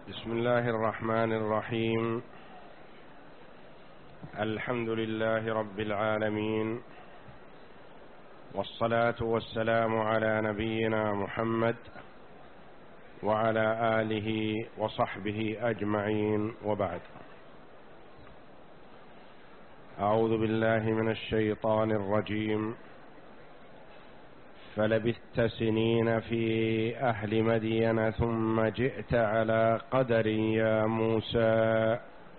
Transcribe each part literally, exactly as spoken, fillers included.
بسم الله الرحمن الرحيم. الحمد لله رب العالمين، والصلاة والسلام على نبينا محمد وعلى آله وصحبه أجمعين، وبعد. أعوذ بالله من الشيطان الرجيم. فلبثت سنين في أهل مدين ثم جئت على قدر يا موسى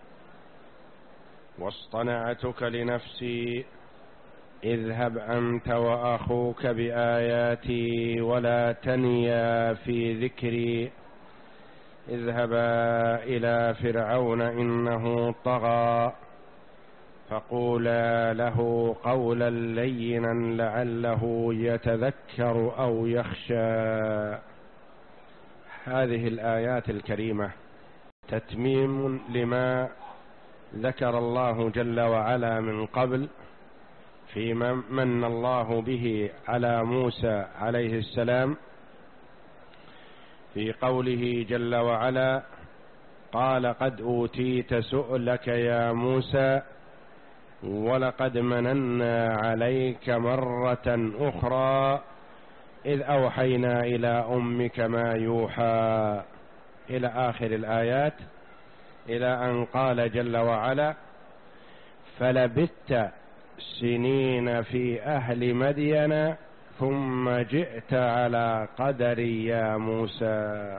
واصطنعتك لنفسي اذهب أنت وأخوك بآياتي ولا تنيا في ذكري اذهبا إلى فرعون إنه طغى فقولا له قولا لينا لعله يتذكر أو يخشى. هذه الآيات الكريمة تتميم لما ذكر الله جل وعلا من قبل فيما من الله به على موسى عليه السلام في قوله جل وعلا: قال قد أوتيت سؤلك يا موسى ولقد مننا عليك مرة أخرى إذ أوحينا إلى أمك ما يوحى، إلى آخر الآيات، إلى أن قال جل وعلا: فلبثت سنين في أهل مدين ثم جئت على قدر يا موسى.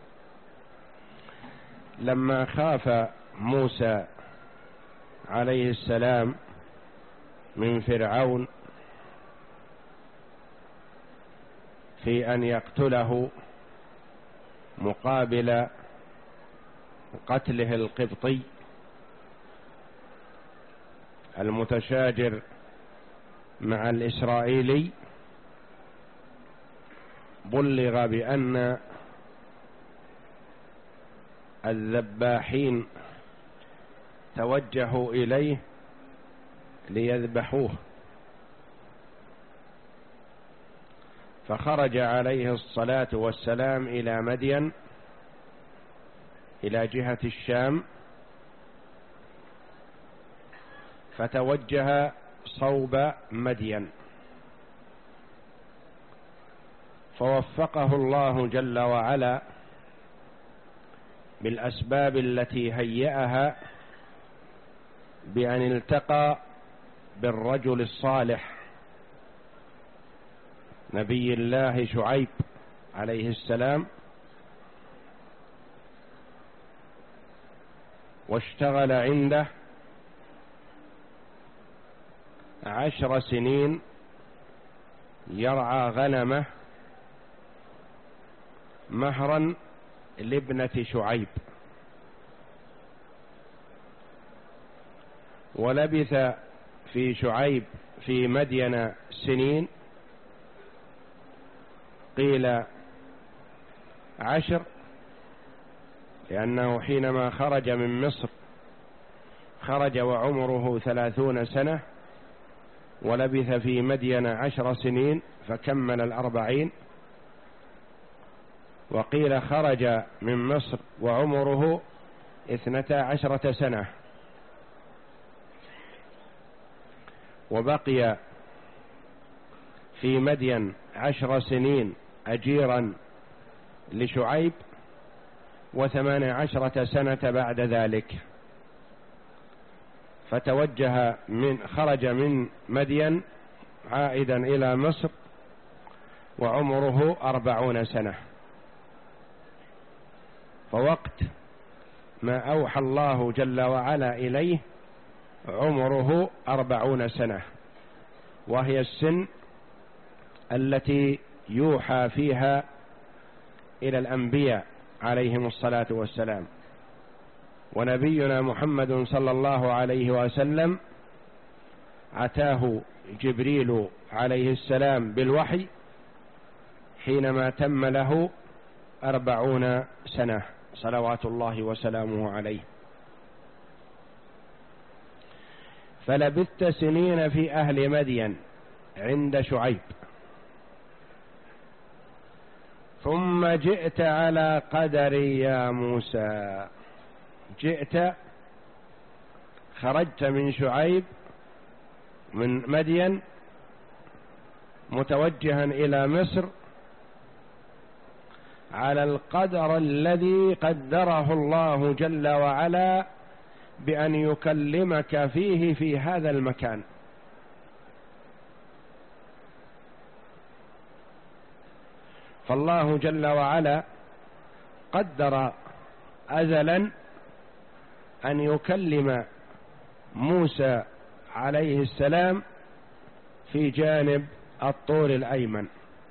لما خاف موسى عليه السلام من فرعون في أن يقتله مقابل قتله القبطي المتشاجر مع الإسرائيلي، بلغ بأن الذباحين توجهوا إليه ليذبحوه، فخرج عليه الصلاة والسلام إلى مدين إلى جهة الشام، فتوجه صوب مدين، فوفقه الله جل وعلا بالأسباب التي هيأها بأن التقى بالرجل الصالح نبي الله شعيب عليه السلام، واشتغل عنده عشر سنين يرعى غنمه مهرا لابنة شعيب، ولبث في شعيب في مدين سنين، قيل عشر، لأنه حينما خرج من مصر خرج وعمره ثلاثون سنة، ولبث في مدين عشر سنين فكمل الأربعين، وقيل خرج من مصر وعمره اثنتا عشرة سنة، وبقي في مدين عشر سنين أجيرا لشعيب، وثمان عشرة سنة بعد ذلك، فتوجه من خرج من مدين عائدا إلى مصر وعمره أربعون سنة. فوقت ما أوحى الله جل وعلا إليه عمره أربعون سنة، وهي السن التي يوحى فيها إلى الأنبياء عليهم الصلاة والسلام. ونبينا محمد صلى الله عليه وسلم أتاه جبريل عليه السلام بالوحي حينما تم له أربعون سنة صلوات الله وسلامه عليه. فلبثت سنين في أهل مدين عند شعيب، ثم جئت على قدري يا موسى. جئت، خرجت من شعيب من مدين متوجها إلى مصر على القدر الذي قدره الله جل وعلا بأن يكلمك فيه في هذا المكان. فالله جل وعلا قدر أزلا أن يكلم موسى عليه السلام في جانب الطور الأيمن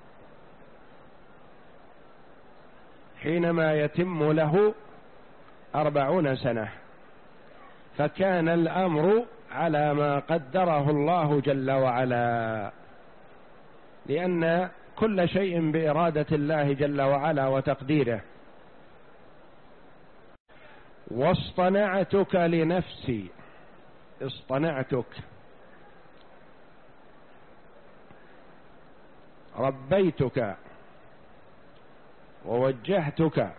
حينما يتم له أربعون سنة، فكان الأمر على ما قدره الله جل وعلا، لأن كل شيء بإرادة الله جل وعلا وتقديره. واصطنعتك لنفسي، اصطنعتك، ربيتك ووجهتك،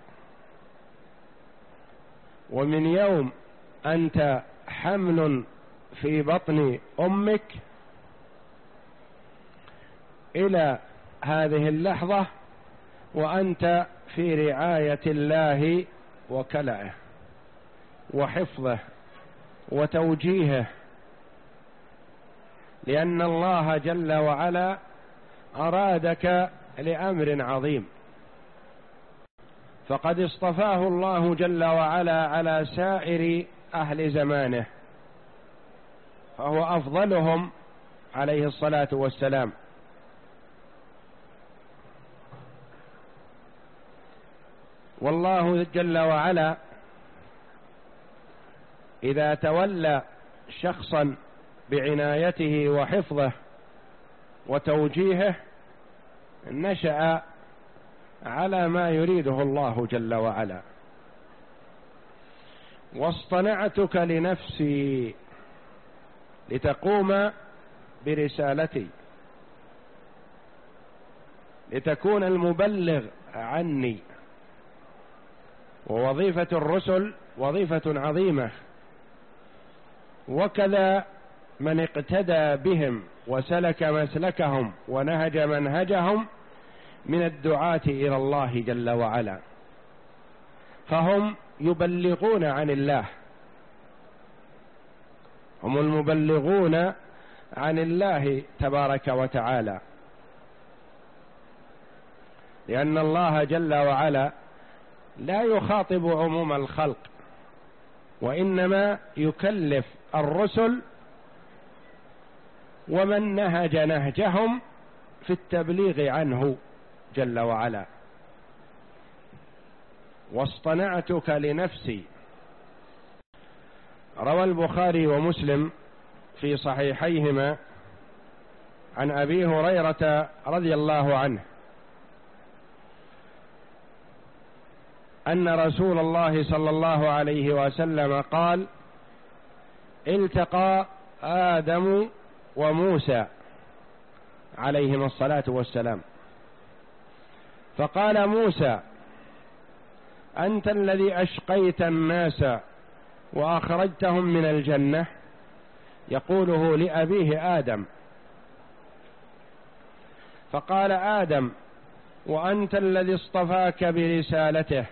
ومن يوم أنت حمل في بطن أمك إلى هذه اللحظة وأنت في رعاية الله وكلأه وحفظه وتوجيهه، لأن الله جل وعلا أرادك لأمر عظيم، فقد اصطفاه الله جل وعلا على سائر أهل زمانه، فهو أفضلهم عليه الصلاة والسلام. والله جل وعلا إذا تولى شخصا بعنايته وحفظه وتوجيهه نشأ على ما يريده الله جل وعلا. واصطنعتك لنفسي لتقوم برسالتي، لتكون المبلغ عني. ووظيفة الرسل وظيفة عظيمة، وكذا من اقتدى بهم وسلك مسلكهم ونهج منهجهم من الدعاة إلى الله جل وعلا، فهم يبلغون عن الله، هم المبلغون عن الله تبارك وتعالى، لأن الله جل وعلا لا يخاطب عموم الخلق، وإنما يكلف الرسل ومن نهج نهجهم في التبليغ عنه جل وعلا. واصطنعتك لنفسي. روى البخاري ومسلم في صحيحيهما عن أبي هريرة رضي الله عنه أن رسول الله صلى الله عليه وسلم قال: التقى آدم وموسى عليهما الصلاة والسلام، فقال موسى: أنت الذي أشقيت الناس وأخرجتهم من الجنة، يقوله لأبيه آدم. فقال آدم: وأنت الذي اصطفاك برسالته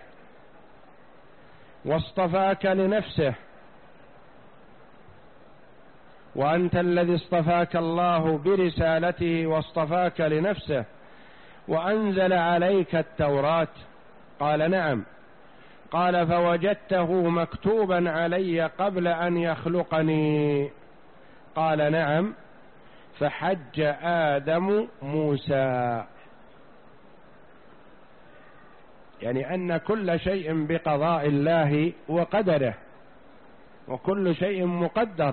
واصطفاك لنفسه، وأنت الذي اصطفاك الله برسالته واصطفاك لنفسه وأنزل عليك التوراة. قال: نعم. قال: فوجدته مكتوبا علي قبل أن يخلقني. قال: نعم. فحج آدم موسى، يعني أن كل شيء بقضاء الله وقدره، وكل شيء مقدر.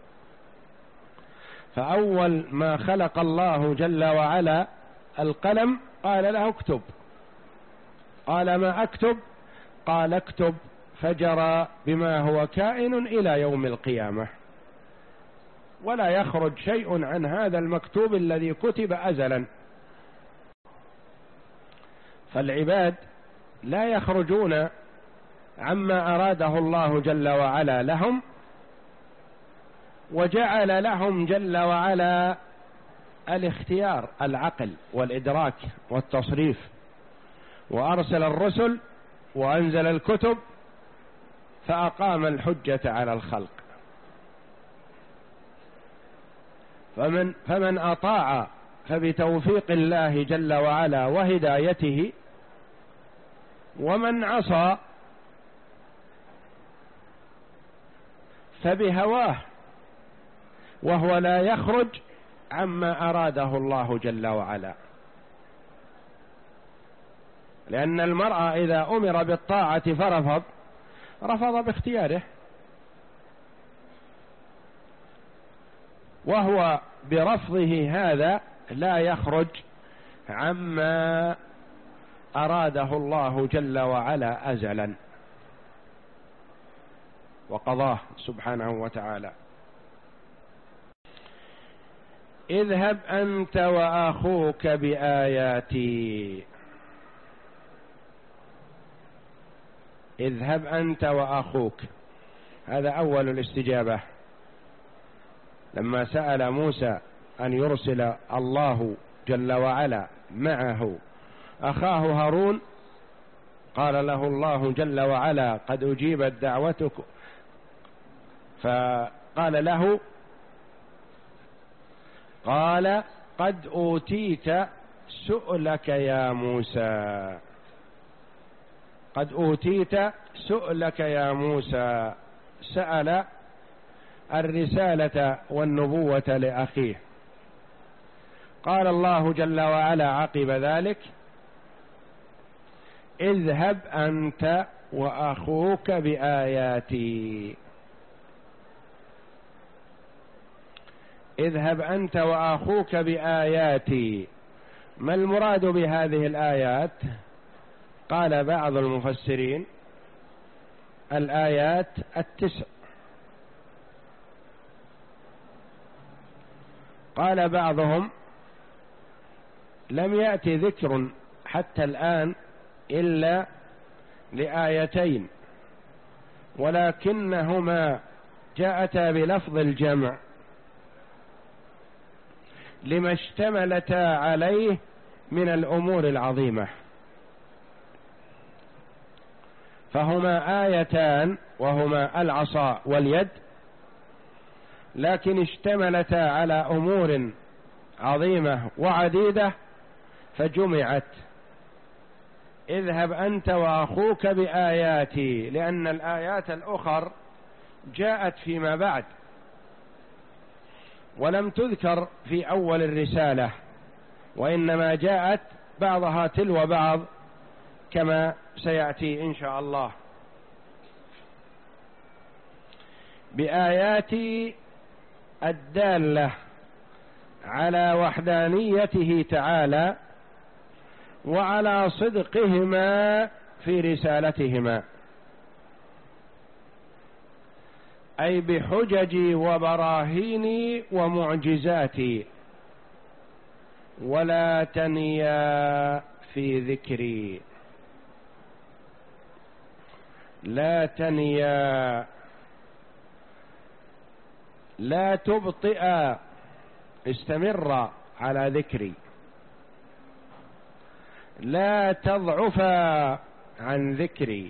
فأول ما خلق الله جل وعلا القلم قال له اكتب. قال: ما أكتب؟ قال: اكتب فجرى بما هو كائن إلى يوم القيامة، ولا يخرج شيء عن هذا المكتوب الذي كتب أزلا. فالعباد لا يخرجون عما أراده الله جل وعلا لهم، وجعل لهم جل وعلا الاختيار، العقل والإدراك والتصريف، وأرسل الرسل وأنزل الكتب فأقام الحجة على الخلق. فمن, فمن أطاع فبتوفيق الله جل وعلا وهدايته، ومن عصى فبهواه، وهو لا يخرج عما أراده الله جل وعلا. لأن المرء إذا أمر بالطاعة فرفض، رفض باختياره، وهو برفضه هذا لا يخرج عما أراده الله جل وعلا أزلا وقضاه سبحانه وتعالى. اذهب أنت وأخوك بآياتي، اذهب أنت وأخوك، هذا أول الاستجابة. لما سأل موسى أن يرسل الله جل وعلا معه أخاه هارون، قال له الله جل وعلا قد أجيبت دعوتك، فقال له قال قد أوتيت سؤلك يا موسى، قد أوتيت سؤلك يا موسى، سأل الرسالة والنبوة لأخيه. قال الله جل وعلا عقب ذلك اذهب أنت وأخوك بآياتي، اذهب أنت وأخوك بآياتي. ما المراد بهذه الآيات؟ قال بعض المفسرين الآيات التسع، قال بعضهم لم يأتي ذكر حتى الآن إلا لآيتين، ولكنهما جاءتا بلفظ الجمع لما اشتملتا عليه من الأمور العظيمة، فهما آيتان وهما العصا واليد، لكن اشتملتا على أمور عظيمة وعديدة فجمعت. اذهب أنت وأخوك بآياتي، لأن الآيات الأخر جاءت فيما بعد ولم تذكر في أول الرسالة، وإنما جاءت بعضها تلو بعض كما سيأتي إن شاء الله. بآياتي الدالة على وحدانيته تعالى وعلى صدقهما في رسالتهما، أي بحججي وبراهيني ومعجزاتي، ولا تنيا في ذكري، لا تنيا، لا تبطئ، استمر على ذكري، لا تضعف عن ذكري،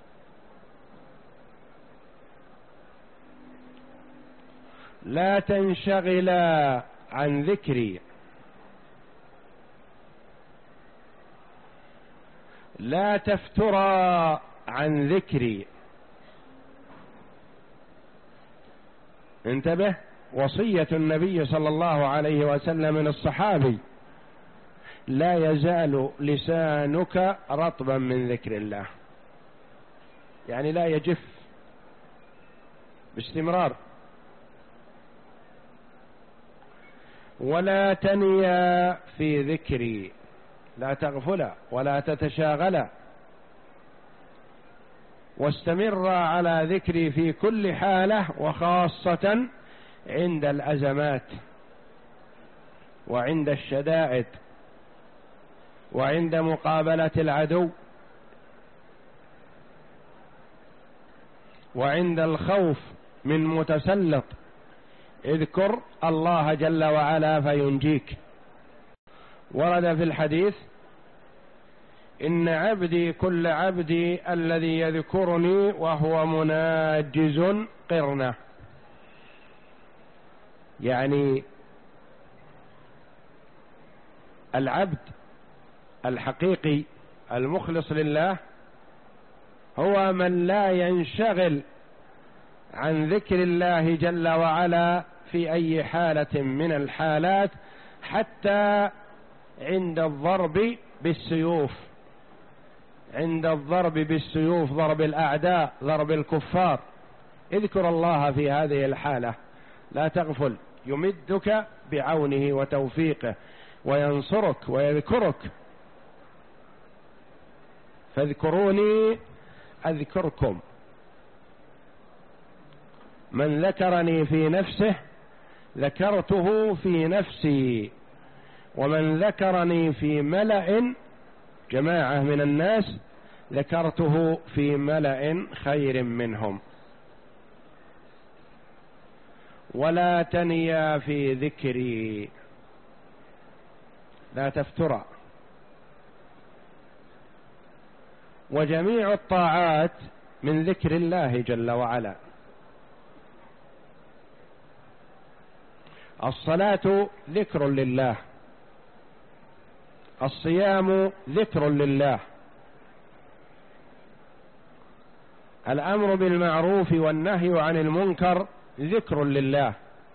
لا تنشغل عن ذكري، لا تفترى عن ذكري. انتبه، وصية النبي صلى الله عليه وسلم للصحابي: لا يزال لسانك رطبا من ذكر الله، يعني لا يجف، باستمرار. ولا تنيا في ذكري، لا تغفل ولا تتشاغل، واستمر على ذكري في كل حالة، وخاصة عند الأزمات وعند الشدائد وعند مقابلة العدو، وعند الخوف من متسلط اذكر الله جل وعلا فينجيك. ورد في الحديث: إن عبدي كل عبدي الذي يذكرني وهو مناجز قرنه، يعني العبد الحقيقي المخلص لله هو من لا ينشغل عن ذكر الله جل وعلا في أي حالة من الحالات، حتى عند الضرب بالسيوف، عند الضرب بالسيوف، ضرب الأعداء، ضرب الكفار، اذكر الله في هذه الحالة، لا تغفل، يمدك بعونه وتوفيقه وينصرك ويذكرك. فاذكروني أذكركم. من ذكرني في نفسه ذكرته في نفسي، ومن ذكرني في ملأ، جماعة من الناس، ذكرته في ملأ خير منهم. ولا تنيا في ذكري، لا تفترى. وجميع الطاعات من ذكر الله جل وعلا. الصلاة ذكر لله، الصيام ذكر لله، الأمر بالمعروف والنهي عن المنكر ذكر لله،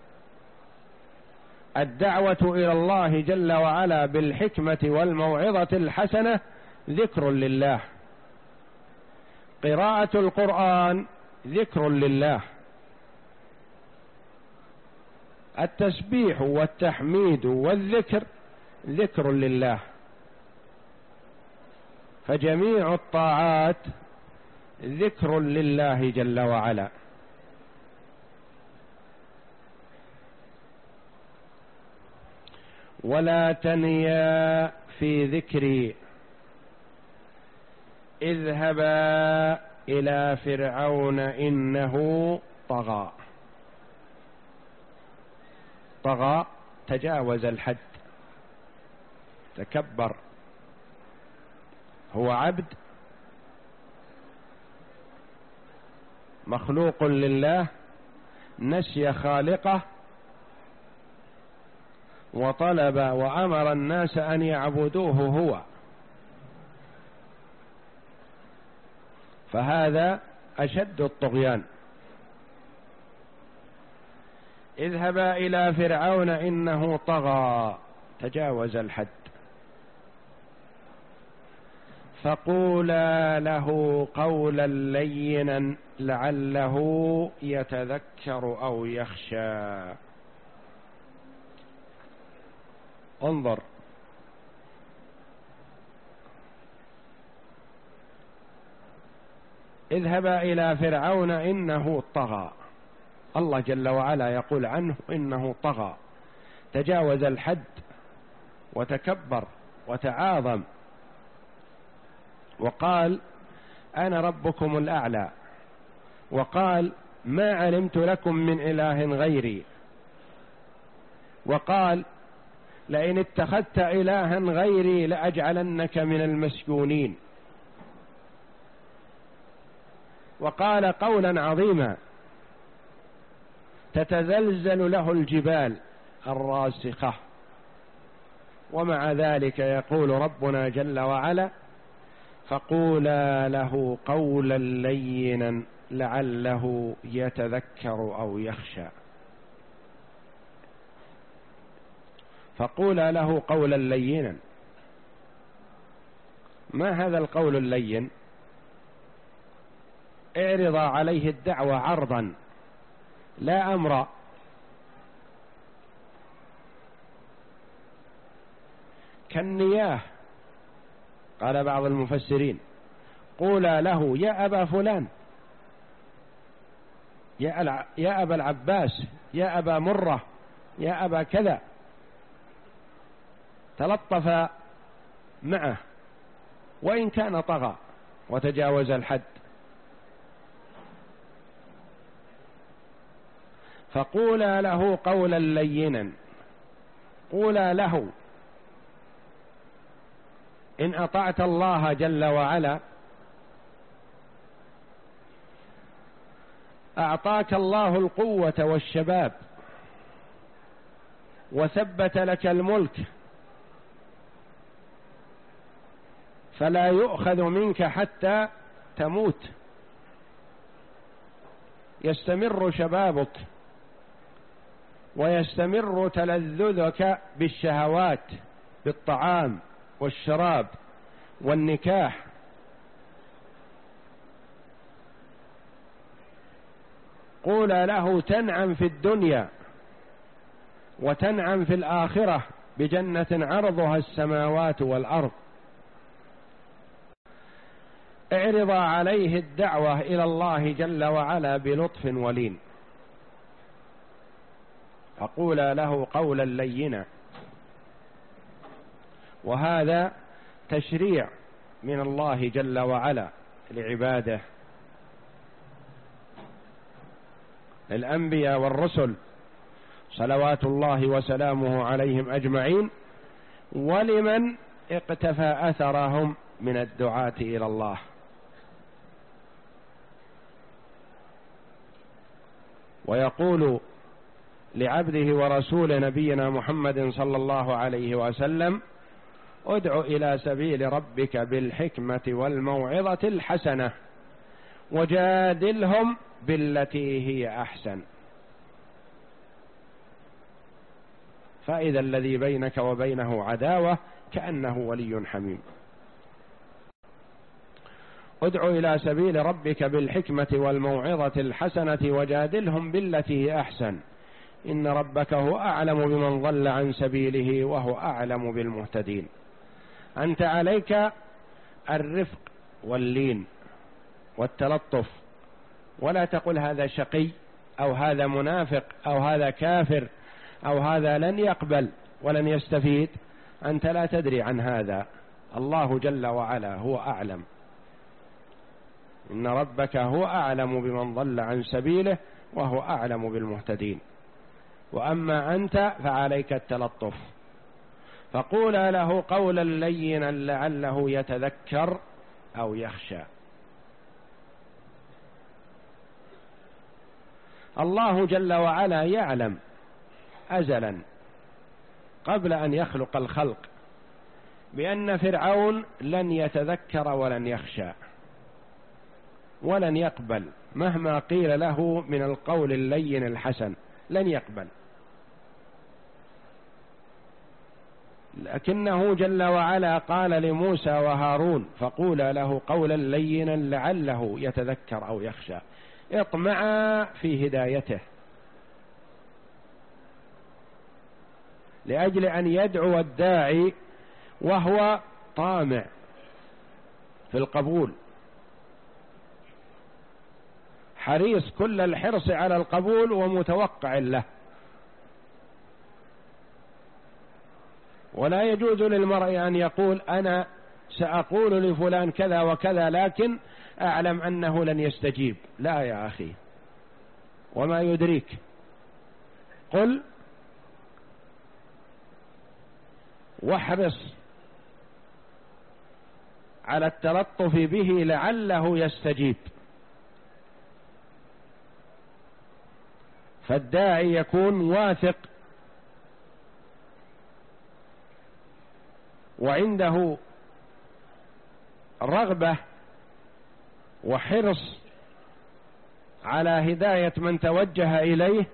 الدعوة إلى الله جل وعلا بالحكمة والموعظة الحسنة ذكر لله، قراءة القرآن ذكر لله، التسبيح والتحميد والذكر ذكر لله. فجميع الطاعات ذكر لله جل وعلا. ولا تنيا في ذكري اذهبا إلى فرعون إنه طغى. طغى تجاوز الحد، تكبر، هو عبد مخلوق لله، نسي خالقه وطلب وأمر الناس أن يعبدوه هو، فهذا أشد الطغيان. اذهبا إلى فرعون إنه طغى، تجاوز الحد، فقولا له قولا لينا لعله يتذكر أو يخشى. انظر، اذهبا إلى فرعون إنه طغى، الله جل وعلا يقول عنه إنه طغى، تجاوز الحد وتكبر وتعاظم، وقال أنا ربكم الأعلى، وقال ما علمت لكم من إله غيري، وقال لئن اتخذت إلها غيري لأجعلنك من المسجونين، وقال قولا عظيما تتزلزل له الجبال الراسخة. ومع ذلك يقول ربنا جل وعلا فقولا له قولا لينا لعله يتذكر أو يخشى. فقولا له قولا لينا، ما هذا القول اللين؟ اعرض عليه الدعوة عرضا لا أمر، كالنياه. قال بعض المفسرين قولا له يا أبا فلان، يا, يا أبا العباس، يا أبا مرة، يا أبا كذا. تلطف معه وإن كان طغى وتجاوز الحد. فقولا له قولا لينا، قولا له إن أطعت الله جل وعلا أعطاك الله القوة والشباب وثبت لك الملك، فلا يؤخذ منك حتى تموت، يستمر شبابك ويستمر تلذذك بالشهوات، بالطعام والشراب والنكاح. قول له تنعم في الدنيا وتنعم في الآخرة بجنة عرضها السماوات والأرض. اعرض عليه الدعوة إلى الله جل وعلا بلطف ولين، فقولا له قولا لينا. وهذا تشريع من الله جل وعلا لعباده، الأنبياء والرسل صلوات الله وسلامه عليهم أجمعين، ولمن اقتفى أثرهم من الدعاة إلى الله. ويقول لعبده ورسول نبينا محمد صلى الله عليه وسلم: ادع إلى سبيل ربك بالحكمة والموعظة الحسنة وجادلهم بالتي هي أحسن. فإذا الذي بينك وبينه عداوة كأنه ولي حميم. ادع إلى سبيل ربك بالحكمة والموعظة الحسنة وجادلهم بالتي هي أحسن إن ربك هو أعلم بمن ضل عن سبيله وهو أعلم بالمهتدين. أنت عليك الرفق واللين والتلطف، ولا تقل هذا شقي أو هذا منافق أو هذا كافر أو هذا لن يقبل ولن يستفيد. أنت لا تدري عن هذا، الله جل وعلا هو أعلم. إن ربك هو أعلم بمن ضل عن سبيله وهو أعلم بالمهتدين. وأما أنت فعليك التلطف. فقولا له قولا لينا لعله يتذكر أو يخشى. الله جل وعلا يعلم أزلا قبل أن يخلق الخلق بأن فرعون لن يتذكر ولن يخشى ولن يقبل مهما قيل له من القول اللين الحسن، لن يقبل. لكنه جل وعلا قال لموسى وهارون: فقولا له قولا لينا لعله يتذكر أو يخشى، اطمعا في هدايته، لأجل أن يدعو الداعي وهو طامع في القبول، حريص كل الحرص على القبول ومتوقع له. ولا يجوز للمرء أن يقول أنا سأقول لفلان كذا وكذا لكن أعلم أنه لن يستجيب. لا يا أخي، وما يدريك؟ قل واحرص على التلطف به لعله يستجيب. فالداعي يكون واثق وعنده رغبة وحرص على هداية من توجه إليه،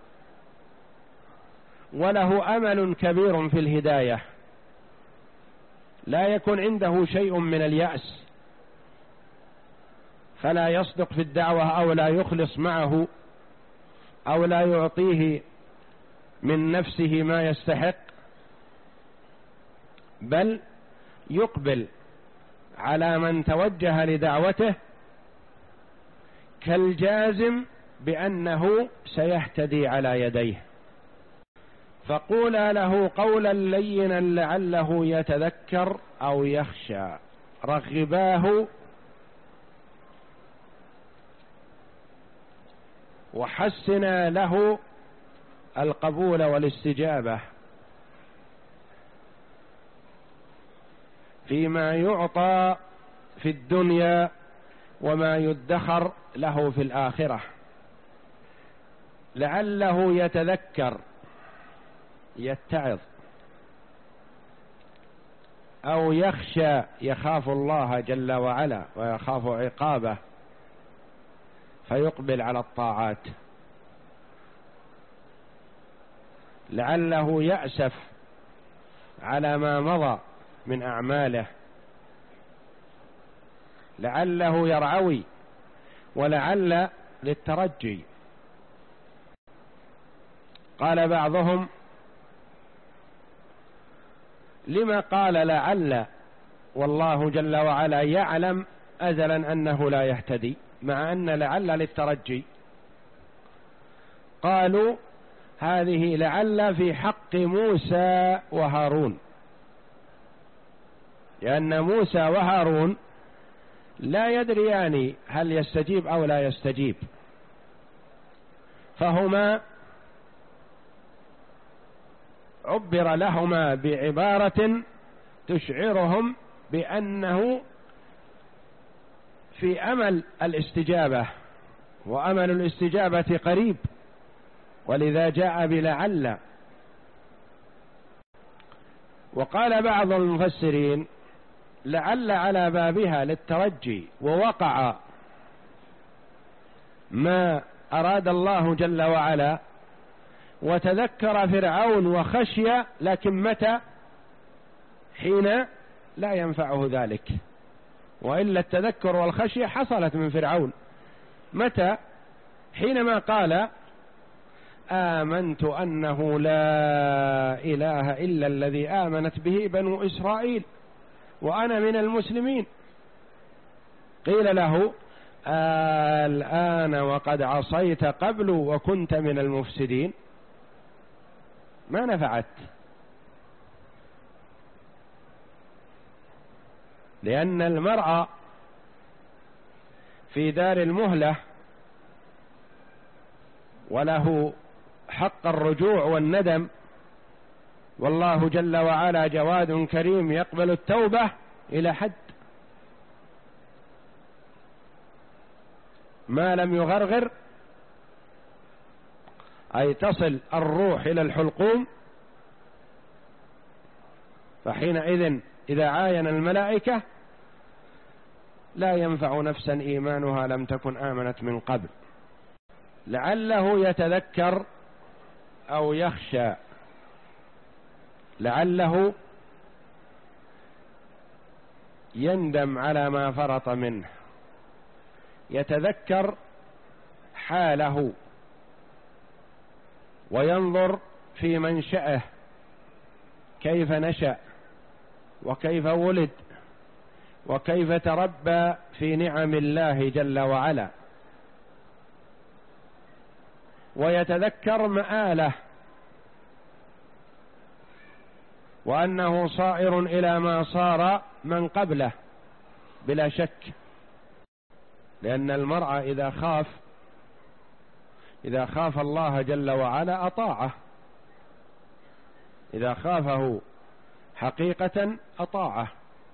وله أمل كبير في الهداية، لا يكون عنده شيء من اليأس، فلا يصدق في الدعوة أو لا يخلص معه أو لا يعطيه من نفسه ما يستحق، بل يقبل على من توجه لدعوته كالجازم بأنه سيهتدي على يديه. فقولا له قولا لينا لعله يتذكر أو يخشى، رغباه وحسنا له القبول والاستجابة فيما يعطى في الدنيا وما يدخر له في الآخرة، لعله يتذكر يتعظ، أو يخشى يخاف الله جل وعلا ويخاف عقابه فيقبل على الطاعات، لعله يأسف على ما مضى من أعماله، لعله يرعوي، ولعل للترجي. قال بعضهم: لما قال لعل والله جل وعلا يعلم أزلا أنه لا يهتدي، مع أن لعل للترجي؟ قالوا: هذه لعل في حق موسى وهارون، لأن موسى وهارون لا يدريان هل يستجيب أو لا يستجيب، فهما عبر لهما بعبارة تشعرهم بأنه في أمل الاستجابة، وأمل الاستجابة قريب، ولذا جاء بلعل. وقال بعض المفسرين: لعل على بابها للترجي، ووقع ما أراد الله جل وعلا، وتذكر فرعون وخشي، لكن متى؟ حين لا ينفعه ذلك، وإلا التذكر والخشية حصلت من فرعون. متى؟ حينما قال: آمنت أنه لا إله إلا الذي آمنت به بنو إسرائيل وأنا من المسلمين. قيل له: الآن وقد عصيت قبل وكنت من المفسدين. ما نفعت، لأن المرء في دار المهلة وله حق الرجوع والندم، والله جل وعلا جواد كريم يقبل التوبة إلى حد ما لم يغرغر، أي تصل الروح إلى الحلقوم، فحينئذ إذا عاين الملائكة لا ينفع نفسا إيمانها لم تكن آمنت من قبل. لعله يتذكر أو يخشى، لعله يندم على ما فرط منه، يتذكر حاله وينظر في منشأه كيف نشأ وكيف ولد وكيف تربى في نعم الله جل وعلا، ويتذكر مآله وأنه صائر إلى ما صار من قبله بلا شك، لأن المرء إذا خاف إذا خاف الله جل وعلا أطاعه، إذا خافه حقيقة أطاعه.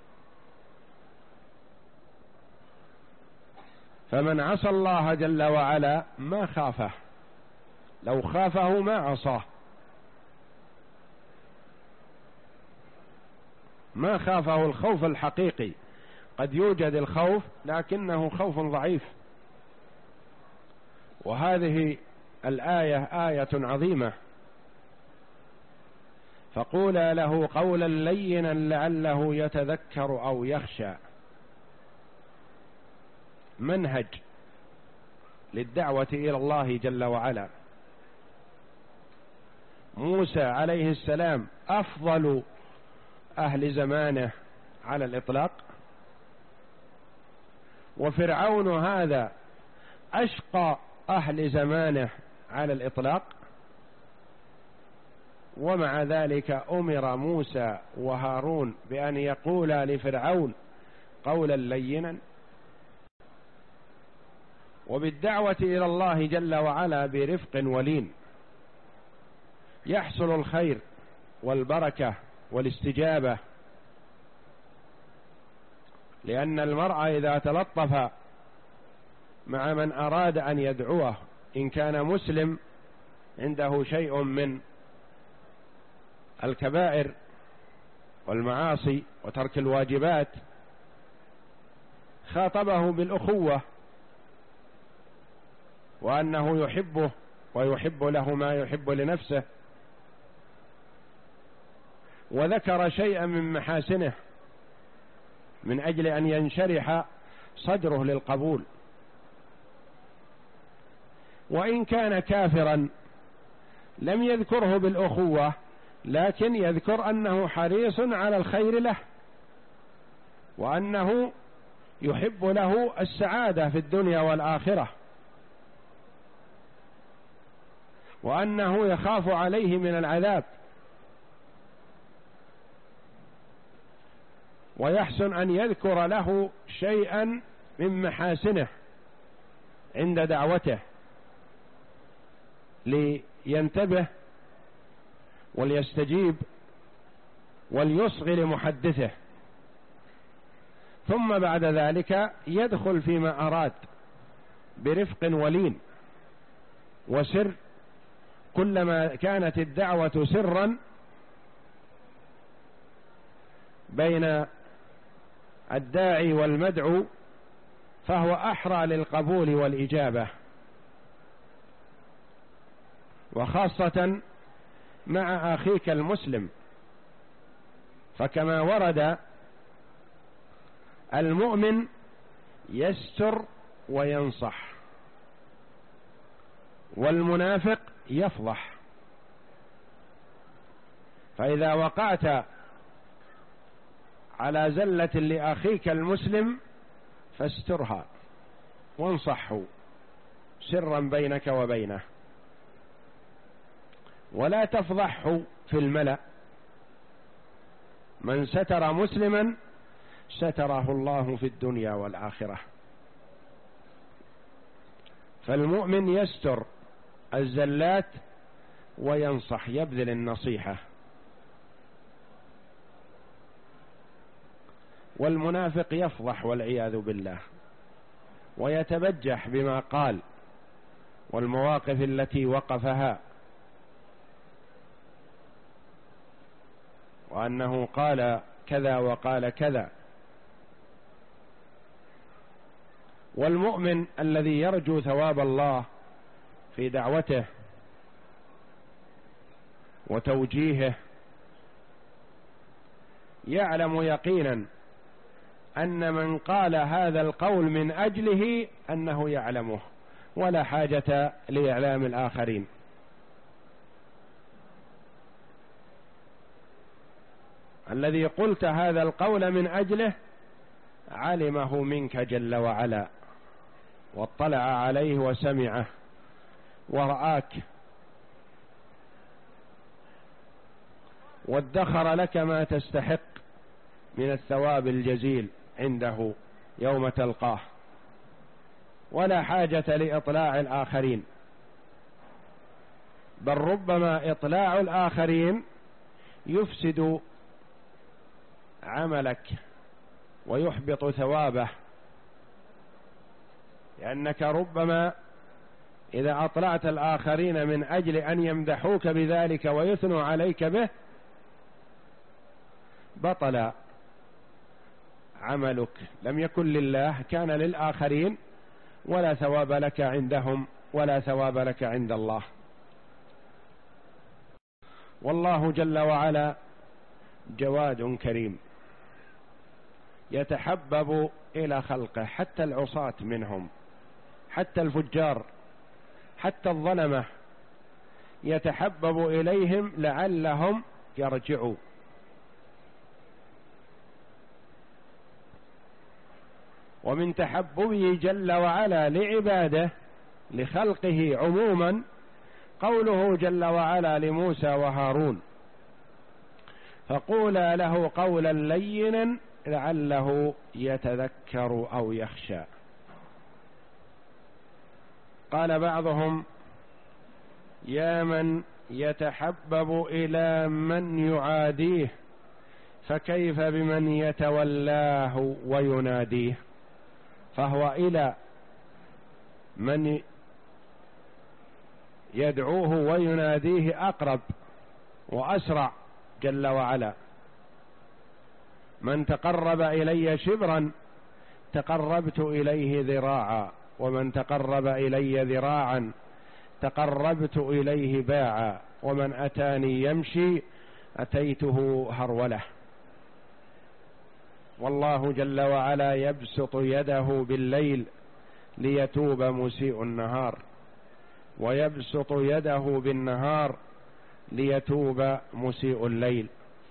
فمن عصى الله جل وعلا ما خافه، لو خافه ما عصاه، ما خافه الخوف الحقيقي. قد يوجد الخوف لكنه خوف ضعيف، وهذه الآية آية عظيمة. فقولا له قولا لينا لعله يتذكر أو يخشى، منهج للدعوة إلى الله جل وعلا. موسى عليه السلام أفضل أهل زمانه على الإطلاق، وفرعون هذا أشقى أهل زمانه على الإطلاق، ومع ذلك أمر موسى وهارون بأن يقولا لفرعون قولا لينا. وبالدعوة إلى الله جل وعلا برفق ولين يحصل الخير والبركة والاستجابة، لأن المرء إذا تلطف مع من أراد أن يدعوه إن كان مسلم عنده شيء من الكبائر والمعاصي وترك الواجبات، خاطبه بالأخوة وأنه يحبه ويحب له ما يحب لنفسه، وذكر شيئا من محاسنه من أجل أن ينشرح صدره للقبول. وإن كان كافرا لم يذكره بالأخوة، لكن يذكر أنه حريص على الخير له، وأنه يحب له السعادة في الدنيا والآخرة، وأنه يخاف عليه من العذاب، ويحسن أن يذكر له شيئا من محاسنه عند دعوته لينتبه وليستجيب وليصغي لمحدثه. ثم بعد ذلك يدخل فيما أراد برفق ولين وسر. كلما كانت الدعوة سرا بين الداعي والمدعو فهو أحرى للقبول والإجابة، وخاصة مع أخيك المسلم. فكما ورد المؤمن يستر وينصح، والمنافق يفضح. فإذا وقعت على زلة لأخيك المسلم فاسترها وانصحه سرا بينك وبينه، ولا تفضحه في الملأ. من ستر مسلما ستره الله في الدنيا والآخرة. فالمؤمن يستر الزلات وينصح، يبذل النصيحة. والمنافق يفضح والعياذ بالله، ويتبجح بما قال والمواقف التي وقفها، وأنه قال كذا وقال كذا. والمؤمن الذي يرجو ثواب الله في دعوته وتوجيهه يعلم يقينا أن من قال هذا القول من أجله أنه يعلمه، ولا حاجة لإعلام الآخرين. الذي قلت هذا القول من أجله علمه منك جل وعلا، واطلع عليه وسمعه ورآك، وادخر لك ما تستحق من الثواب الجزيل عنده يوم تلقاه، ولا حاجة لإطلاع الآخرين. بل ربما إطلاع الآخرين يفسد عملك ويحبط ثوابه، لأنك ربما إذا أطلعت الآخرين من أجل أن يمدحوك بذلك ويثنوا عليك به بطل عملك، لم يكن لله، كان للآخرين، ولا ثواب لك عندهم ولا ثواب لك عند الله. والله جل وعلا جواد كريم يتحبب إلى خلقه، حتى العصاة منهم، حتى الفجار، حتى الظلمة يتحبب إليهم لعلهم يرجعوا. ومن تحببه جل وعلا لعباده لخلقه عموما قوله جل وعلا لموسى وهارون فقولا له قولا لينا لعله يتذكر أو يخشى. قال بعضهم: يا من يتحبب إلى من يعاديه فكيف بمن يتولاه ويناديه؟ فهو إلى من يدعوه ويناديه أقرب وأسرع جل وعلا. من تقرب إلي شبرا تقربت إليه ذراعا، ومن تقرب إلي ذراعا تقربت إليه باعا، ومن أتاني يمشي أتيته هرولة. والله جل وعلا يبسط يده بالليل ليتوب مسيء النهار، ويبسط يده بالنهار ليتوب مسيء الليل.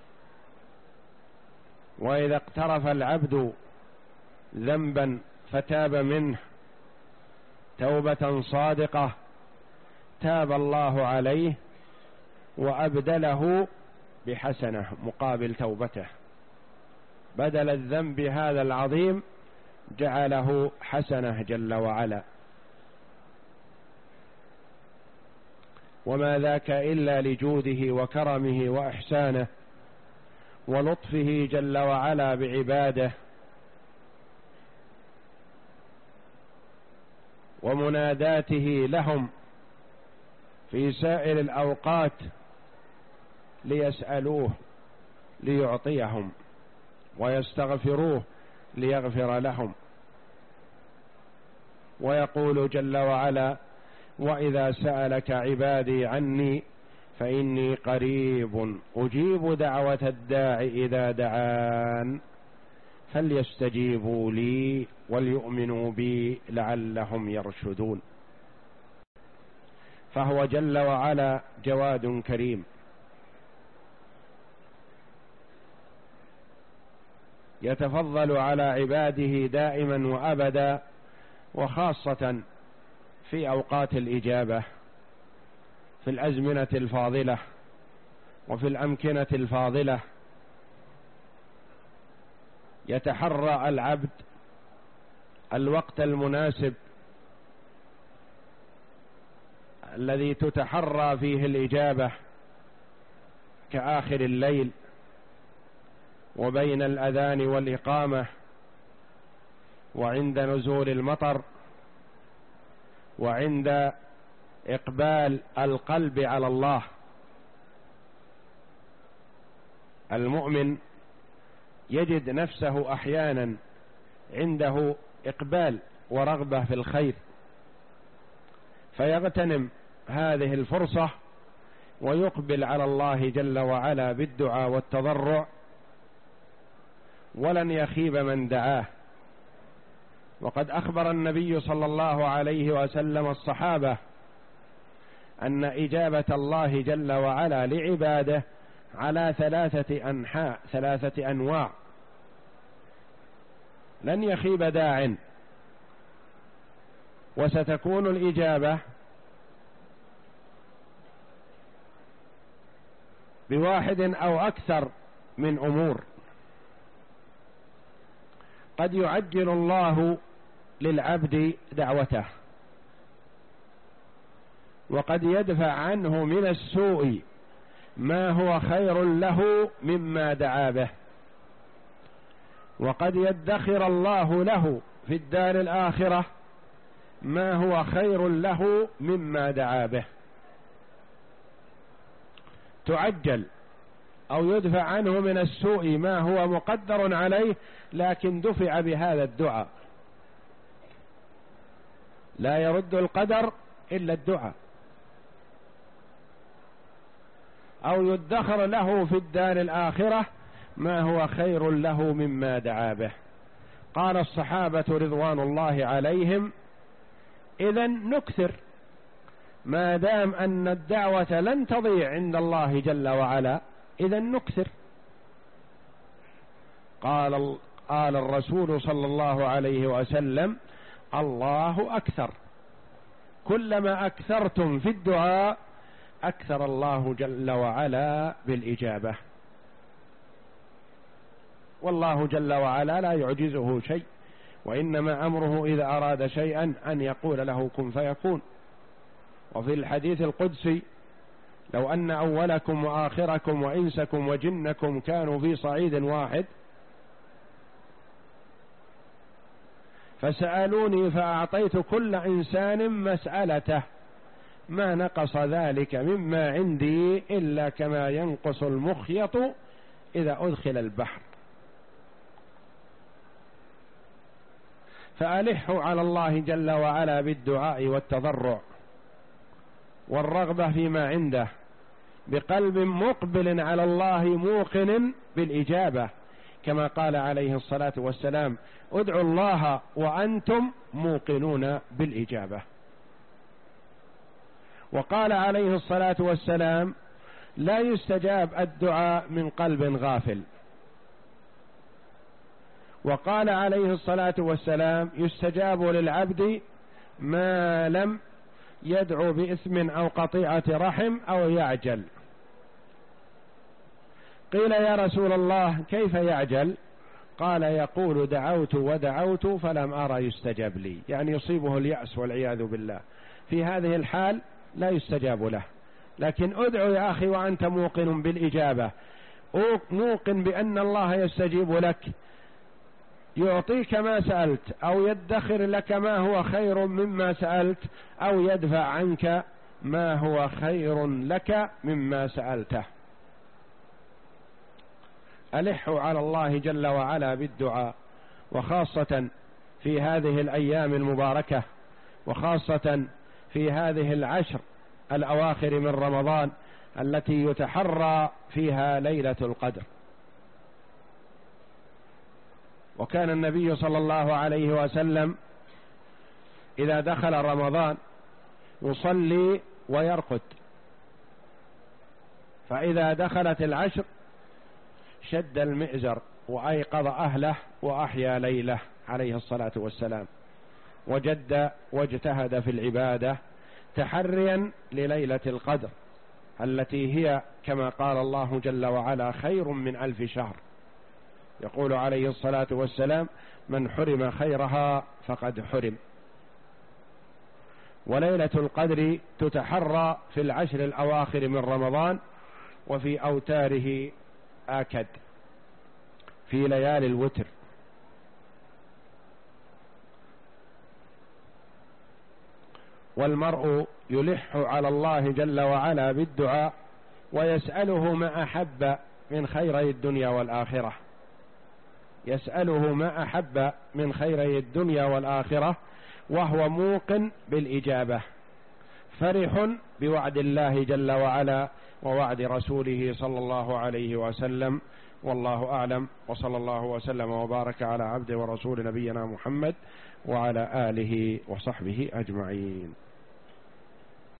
وإذا اقترف العبد ذنبا فتاب منه توبة صادقة تاب الله عليه وأبدله بحسنة مقابل توبته، بدل الذنب هذا العظيم جعله حسنة جل وعلا. وما ذاك إلا لجوده وكرمه وإحسانه ولطفه جل وعلا بعباده، ومناداته لهم في سائر الأوقات ليسألوه ليعطيهم، ويستغفروه ليغفر لهم. ويقول جل وعلا: وإذا سألك عبادي عني فإني قريب أجيب دعوة الداع إذا دعان فليستجيبوا لي وليؤمنوا بي لعلهم يرشدون. فهو جل وعلا جواد كريم، يتفضل على عباده دائما وأبدا، وخاصة في أوقات الإجابة، في الأزمنة الفاضلة وفي الأمكنة الفاضلة. يتحرى العبد الوقت المناسب الذي تتحرى فيه الإجابة، كآخر الليل وبين الأذان والإقامة وعند نزول المطر وعند إقبال القلب على الله. المؤمن يجد نفسه أحيانا عنده إقبال ورغبة في الخير، فيغتنم هذه الفرصة ويقبل على الله جل وعلا بالدعاء والتضرع، ولن يخيب من دعاه. وقد أخبر النبي صلى الله عليه وسلم الصحابة أن إجابة الله جل وعلا لعباده على ثلاثة أنحاء ثلاثة أنواع، لن يخيب داع، وستكون الإجابة بواحد أو أكثر من أمور. قد يعجل الله للعبد دعوته، وقد يدفع عنه من السوء ما هو خير له مما دعا به، وقد يدخر الله له في الدار الآخرة ما هو خير له مما دعا به. تعجل أو يدفع عنه من السوء ما هو مقدر عليه، لكن دفع بهذا الدعاء. لا يرد القدر إلا الدعاء. أو يدخر له في الدار الآخرة ما هو خير له مما دعا به. قال الصحابة رضوان الله عليهم: إذن نكثر، ما دام أن الدعوة لن تضيع عند الله جل وعلا، إذن نكثر. قال قال الرسول صلى الله عليه وسلم: الله أكثر. كلما أكثرتم في الدعاء أكثر الله جل وعلا بالإجابة. والله جل وعلا لا يعجزه شيء، وإنما أمره إذا أراد شيئا أن يقول له كن فيكون. وفي الحديث القدسي: لو أن أولكم وآخركم وإنسكم وجنكم كانوا في صعيد واحد فسألوني فأعطيت كل إنسان مسألته ما نقص ذلك مما عندي إلا كما ينقص المخيط إذا أدخل البحر. فألحوا على الله جل وعلا بالدعاء والتضرع والرغبة فيما عنده بقلب مقبل على الله موقن بالإجابة، كما قال عليه الصلاة والسلام: ادعوا الله وأنتم موقنون بالإجابة. وقال عليه الصلاة والسلام: لا يستجاب الدعاء من قلب غافل. وقال عليه الصلاة والسلام: يستجاب للعبد ما لم يدعو بإثم أو قطيعة رحم أو يعجل. قيل: يا رسول الله كيف يعجل؟ قال: يقول دعوت ودعوت فلم أرى يستجاب لي، يعني يصيبه اليأس والعياذ بالله. في هذه الحال لا يستجاب له. لكن ادعو يا أخي وأنت موقن بالإجابة، موقن بأن الله يستجيب لك، يعطيك ما سألت أو يدخر لك ما هو خير مما سألت أو يدفع عنك ما هو خير لك مما سألته. ألحوا على الله جل وعلا بالدعاء، وخاصة في هذه الأيام المباركة، وخاصة في هذه العشر الأواخر من رمضان التي يتحرى فيها ليلة القدر. وكان النبي صلى الله عليه وسلم إذا دخل رمضان يصلي ويرقد، فإذا دخلت العشر شد المئزر وأيقظ أهله وأحيا ليله عليه الصلاة والسلام، وجد واجتهد في العبادة تحريا لليلة القدر التي هي كما قال الله جل وعلا خير من ألف شهر. يقول عليه الصلاة والسلام: من حرم خيرها فقد حرم. وليلة القدر تتحرى في العشر الأواخر من رمضان وفي أوتاره آكد في ليالي الوتر. والمرء يلح على الله جل وعلا بالدعاء ويسأله ما أحب من خيري الدنيا والآخرة، يسأله ما أحب من خيري الدنيا والآخرة وهو موقن بالإجابة، فرح بوعد الله جل وعلا ووعد رسوله صلى الله عليه وسلم. والله أعلم، وصلى الله وسلم وبارك على عبد ورسول نبينا محمد وعلى آله وصحبه أجمعين.